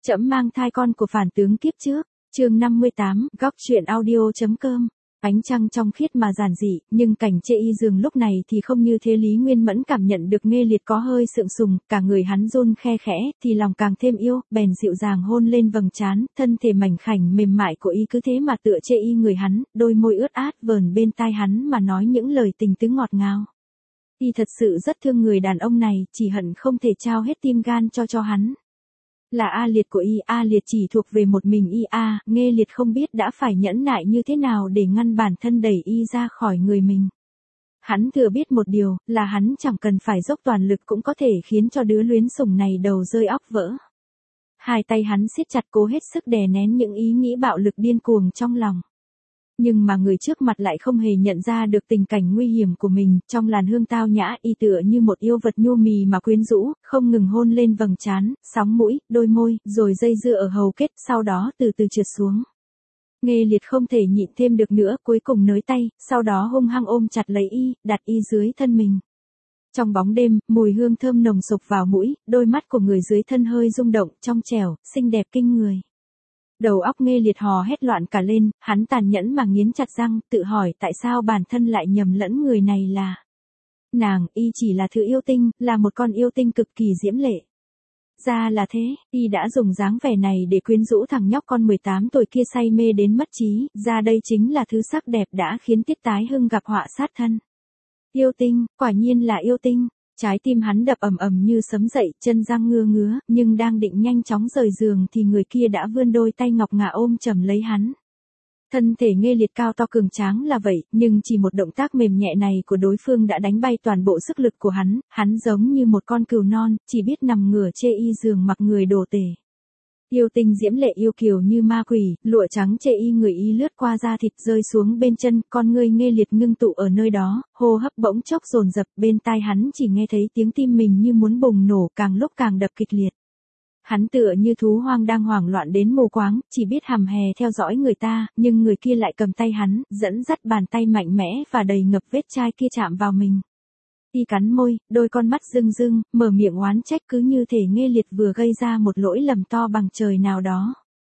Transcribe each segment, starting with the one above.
Trẫm mang thai con của phản tướng kiếp trước, chương 58, góc truyện audio.com. Ánh trăng trong khiết mà giản dị, nhưng cảnh chê y giường lúc này thì không như thế. Lý Nguyên Mẫn cảm nhận được Nghê Liệt có hơi sượng sùng, cả người hắn run khe khẽ, thì lòng càng thêm yêu, bèn dịu dàng hôn lên vầng trán, thân thể mảnh khảnh mềm mại của y cứ thế mà tựa chê y người hắn, đôi môi ướt át vờn bên tai hắn mà nói những lời tình tứ ngọt ngào. Y thật sự rất thương người đàn ông này, chỉ hận không thể trao hết tim gan cho hắn. Là A Liệt của y, A Liệt chỉ thuộc về một mình y. Nghê Liệt không biết đã phải nhẫn nại như thế nào để ngăn bản thân đẩy y ra khỏi người mình. Hắn thừa biết một điều, là hắn chẳng cần phải dốc toàn lực cũng có thể khiến cho đứa luyến sủng này đầu rơi óc vỡ. Hai tay hắn siết chặt cố hết sức đè nén những ý nghĩ bạo lực điên cuồng trong lòng. Nhưng mà người trước mặt lại không hề nhận ra được tình cảnh nguy hiểm của mình, trong làn hương tao nhã y tựa như một yêu vật nhu mì mà quyến rũ, không ngừng hôn lên vầng trán, sóng mũi, đôi môi, rồi dây dưa ở hầu kết, sau đó từ từ trượt xuống. Nghê Liệt không thể nhịn thêm được nữa, cuối cùng nới tay, sau đó hung hăng ôm chặt lấy y, đặt y dưới thân mình. Trong bóng đêm, mùi hương thơm nồng sộc vào mũi, đôi mắt của người dưới thân hơi rung động, trong trẻo, xinh đẹp kinh người. Đầu óc Nghê Liệt hò hét loạn cả lên, hắn tàn nhẫn mà nghiến chặt răng, tự hỏi tại sao bản thân lại nhầm lẫn người này là nàng. Y chỉ là thứ yêu tinh, là một con yêu tinh cực kỳ diễm lệ. Ra là thế, y đã dùng dáng vẻ này để quyến rũ thằng nhóc con 18 tuổi kia say mê đến mất trí, ra đây chính là thứ sắc đẹp đã khiến Tiết Tái Hưng gặp họa sát thân. Yêu tinh, quả nhiên là yêu tinh. Trái tim hắn đập ầm ầm như sấm dậy, chân răng ngứa ngứa, nhưng đang định nhanh chóng rời giường thì người kia đã vươn đôi tay ngọc ngà ôm chầm lấy hắn. Thân thể Nghê Liệt cao to cường tráng là vậy, nhưng chỉ một động tác mềm nhẹ này của đối phương đã đánh bay toàn bộ sức lực của hắn giống như một con cừu non, chỉ biết nằm ngửa chê y giường mặc người đồ tể. Yêu tinh diễm lệ yêu kiều như ma quỷ, lụa trắng chê y người y lướt qua da thịt rơi xuống bên chân, con ngươi Nghê Liệt ngưng tụ ở nơi đó, hô hấp bỗng chốc dồn dập, bên tai hắn chỉ nghe thấy tiếng tim mình như muốn bùng nổ, càng lúc càng đập kịch liệt. Hắn tựa như thú hoang đang hoảng loạn đến mù quáng, chỉ biết hằm hè theo dõi người ta, nhưng người kia lại cầm tay hắn, dẫn dắt bàn tay mạnh mẽ và đầy ngập vết chai kia chạm vào mình. Y cắn môi, đôi con mắt rưng rưng, mở miệng oán trách cứ như thể Nghê Liệt vừa gây ra một lỗi lầm to bằng trời nào đó.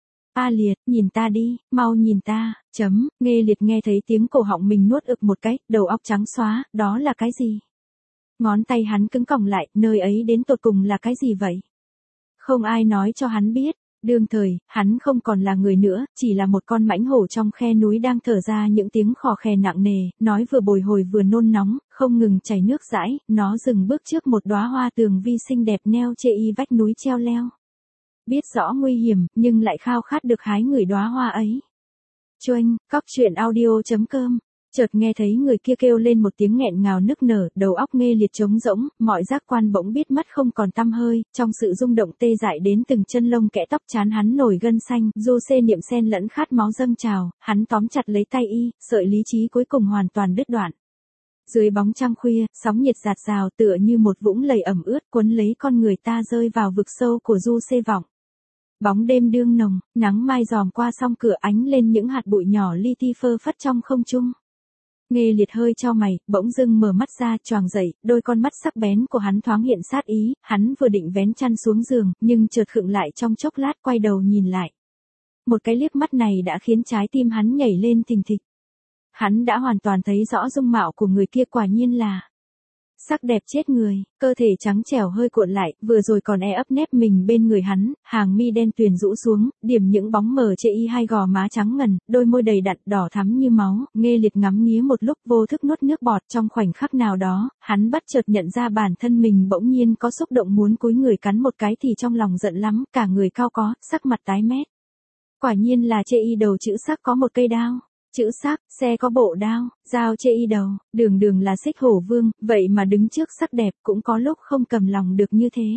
A Liệt, nhìn ta đi, mau nhìn ta, Nghê Liệt nghe thấy tiếng cổ họng mình nuốt ực một cái, đầu óc trắng xóa, đó là cái gì? Ngón tay hắn cứng còng lại, nơi ấy đến tột cùng là cái gì vậy? Không ai nói cho hắn biết. Đương thời, hắn không còn là người nữa, chỉ là một con mãnh hổ trong khe núi đang thở ra những tiếng khò khè nặng nề, nói vừa bồi hồi vừa nôn nóng, không ngừng chảy nước dãi, nó dừng bước trước một đóa hoa tường vi xinh đẹp neo chê y vách núi treo leo. Biết rõ nguy hiểm, nhưng lại khao khát được hái ngửi đóa hoa ấy. Choanh, góc truyện audio.com. Chợt nghe thấy người kia kêu lên một tiếng nghẹn ngào nức nở, đầu óc Nghê Liệt trống rỗng, mọi giác quan bỗng biết mất không còn tăm hơi, trong sự rung động tê dại đến từng chân lông kẽ tóc trán hắn nổi gân xanh, du xê niệm xen lẫn khát máu dâng trào, hắn tóm chặt lấy tay y, sợi lý trí cuối cùng hoàn toàn đứt đoạn. Dưới bóng trăng khuya, sóng nhiệt dạt dào tựa như một vũng lầy ẩm ướt cuốn lấy con người ta rơi vào vực sâu của du xê vọng. Bóng đêm đương nồng, nắng mai dòm qua song cửa ánh lên những hạt bụi nhỏ li ti phơ phất trong không trung. Nghê Liệt hơi chau mày, bỗng dưng mở mắt ra, choàng dậy, đôi con mắt sắc bén của hắn thoáng hiện sát ý, hắn vừa định vén chăn xuống giường, nhưng chợt khựng lại trong chốc lát quay đầu nhìn lại. Một cái liếc mắt này đã khiến trái tim hắn nhảy lên thình thịch. Hắn đã hoàn toàn thấy rõ dung mạo của người kia, quả nhiên là sắc đẹp chết người, cơ thể trắng trẻo hơi cuộn lại, vừa rồi còn ấp nép mình bên người hắn, hàng mi đen tuyền rũ xuống, điểm những bóng mờ chê y hai gò má trắng ngần, đôi môi đầy đặn đỏ thắm như máu. Nghê Liệt ngắm nghía một lúc vô thức nuốt nước bọt, trong khoảnh khắc nào đó, hắn bất chợt nhận ra bản thân mình bỗng nhiên có xúc động muốn cúi người cắn một cái thì trong lòng giận lắm, cả người cao có, sắc mặt tái mét. Quả nhiên là chê y đầu chữ sắc có một cây đao. Chữ sắc, xe có bộ đao, dao chê y đầu, đường đường là Xích Hổ Vương, vậy mà đứng trước sắc đẹp cũng có lúc không cầm lòng được như thế.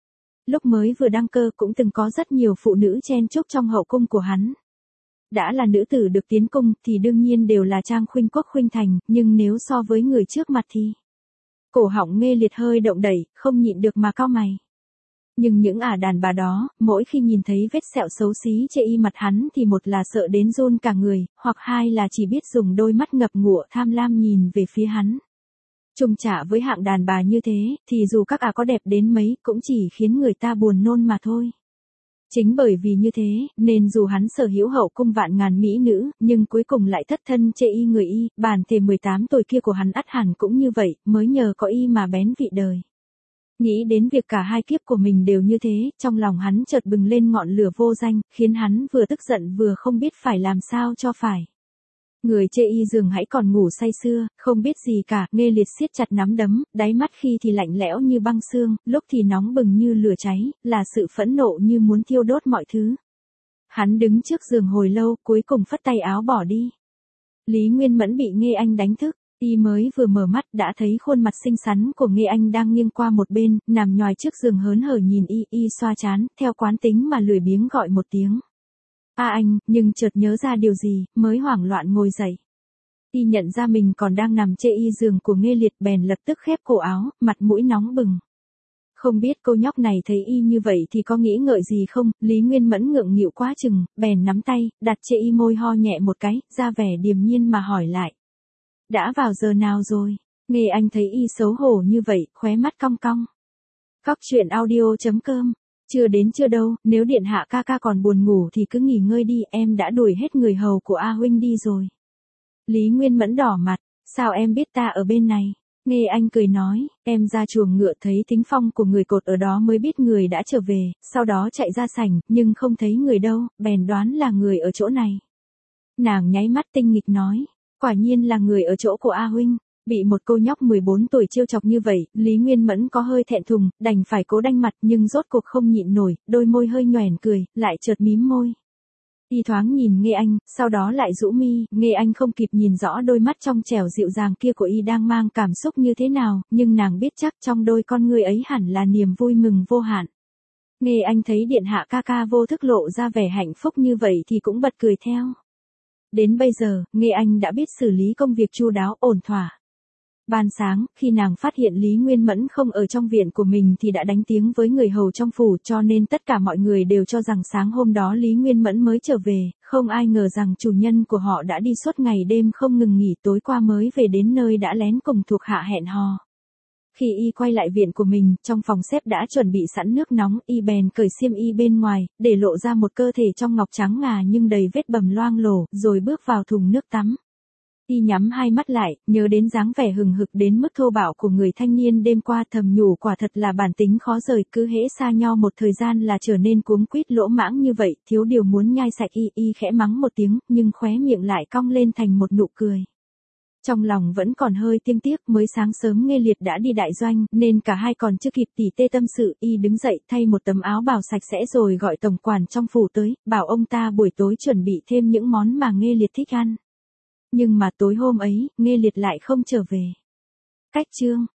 Lúc mới vừa đăng cơ cũng từng có rất nhiều phụ nữ chen chúc trong hậu cung của hắn. Đã là nữ tử được tiến cung thì đương nhiên đều là trang khuynh quốc khuynh thành, nhưng nếu so với người trước mặt thì... Cổ họng Nghê Liệt hơi động đẩy, không nhịn được mà cau mày. Nhưng những đàn bà đó, mỗi khi nhìn thấy vết sẹo xấu xí chê y mặt hắn thì một là sợ đến run cả người, hoặc hai là chỉ biết dùng đôi mắt ngập ngụa tham lam nhìn về phía hắn. Chung trả với hạng đàn bà như thế, thì dù các có đẹp đến mấy cũng chỉ khiến người ta buồn nôn mà thôi. Chính bởi vì như thế, nên dù hắn sở hữu hậu cung vạn ngàn mỹ nữ, nhưng cuối cùng lại thất thân chê y người y, bản thể 18 tuổi kia của hắn ắt hẳn cũng như vậy, mới nhờ có y mà bén vị đời. Nghĩ đến việc cả hai kiếp của mình đều như thế, trong lòng hắn chợt bừng lên ngọn lửa vô danh, khiến hắn vừa tức giận vừa không biết phải làm sao cho phải. Người chê y giường hãy còn ngủ say sưa, không biết gì cả, Nghê Liệt siết chặt nắm đấm, đáy mắt khi thì lạnh lẽo như băng xương, lúc thì nóng bừng như lửa cháy, là sự phẫn nộ như muốn thiêu đốt mọi thứ. Hắn đứng trước giường hồi lâu, cuối cùng phất tay áo bỏ đi. Lý Nguyên Mẫn bị Nghê Anh đánh thức, y mới vừa mở mắt đã thấy khuôn mặt xinh xắn của Nghê Anh đang nghiêng qua một bên, nằm nhòi trước giường hớn hở nhìn y xoa trán, theo quán tính mà lười biếng gọi một tiếng. Anh, nhưng chợt nhớ ra điều gì, mới hoảng loạn ngồi dậy. Y nhận ra mình còn đang nằm chê y giường của Nghê Liệt bèn lập tức khép cổ áo, mặt mũi nóng bừng. Không biết cô nhóc này thấy y như vậy thì có nghĩ ngợi gì không, Lý Nguyên Mẫn ngượng nghịu quá chừng, bèn nắm tay, đặt chê y môi ho nhẹ một cái, ra vẻ điềm nhiên mà hỏi lại. Đã vào giờ nào rồi? Nghê Anh thấy y xấu hổ như vậy, khóe mắt cong cong. Cóc truyện audio.com. Chưa đến chưa đâu, nếu điện hạ ca ca còn buồn ngủ thì cứ nghỉ ngơi đi, em đã đuổi hết người hầu của A huynh đi rồi. Lý Nguyên Mẫn đỏ mặt, sao em biết ta ở bên này? Nghê Anh cười nói, em ra chuồng ngựa thấy thính phong của người cột ở đó mới biết người đã trở về, sau đó chạy ra sảnh, nhưng không thấy người đâu, bèn đoán là người ở chỗ này. Nàng nháy mắt tinh nghịch nói, quả nhiên là người ở chỗ của A huynh. Bị một cô nhóc 14 tuổi trêu chọc như vậy, Lý Nguyên Mẫn có hơi thẹn thùng, đành phải cố đanh mặt nhưng rốt cuộc không nhịn nổi, đôi môi hơi nhoẻn cười, lại chợt mím môi. Y thoáng nhìn Nghê Anh, sau đó lại rũ mi, Nghê Anh không kịp nhìn rõ đôi mắt trong trẻo dịu dàng kia của y đang mang cảm xúc như thế nào, nhưng nàng biết chắc trong đôi con người ấy hẳn là niềm vui mừng vô hạn. Nghê Anh thấy điện hạ ca ca vô thức lộ ra vẻ hạnh phúc như vậy thì cũng bật cười theo. Đến bây giờ, Nghê Anh đã biết xử lý công việc chu đáo ổn thỏa. Ban sáng, khi nàng phát hiện Lý Nguyên Mẫn không ở trong viện của mình thì đã đánh tiếng với người hầu trong phủ, cho nên tất cả mọi người đều cho rằng sáng hôm đó Lý Nguyên Mẫn mới trở về, không ai ngờ rằng chủ nhân của họ đã đi suốt ngày đêm không ngừng nghỉ, tối qua mới về đến nơi đã lén cùng thuộc hạ hẹn hò. Khi y quay lại viện của mình, trong phòng xếp đã chuẩn bị sẵn nước nóng, y bèn cởi xiêm y bên ngoài, để lộ ra một cơ thể trong ngọc trắng ngà nhưng đầy vết bầm loang lổ, rồi bước vào thùng nước tắm. Y nhắm hai mắt lại, nhớ đến dáng vẻ hừng hực đến mức thô bạo của người thanh niên đêm qua, thầm nhủ quả thật là bản tính khó rời, cứ hễ xa nhau một thời gian là trở nên cuống quýt lỗ mãng như vậy, thiếu điều muốn nhai sạch y khẽ mắng một tiếng, nhưng khóe miệng lại cong lên thành một nụ cười. Trong lòng vẫn còn hơi tiếc tiếc, mới sáng sớm Nghê Liệt đã đi đại doanh, nên cả hai còn chưa kịp tỉ tê tâm sự, y đứng dậy thay một tấm áo bào sạch sẽ rồi gọi tổng quản trong phủ tới, bảo ông ta buổi tối chuẩn bị thêm những món mà Nghê Liệt thích ăn. Nhưng mà tối hôm ấy, Nghê Liệt lại không trở về. Cách chương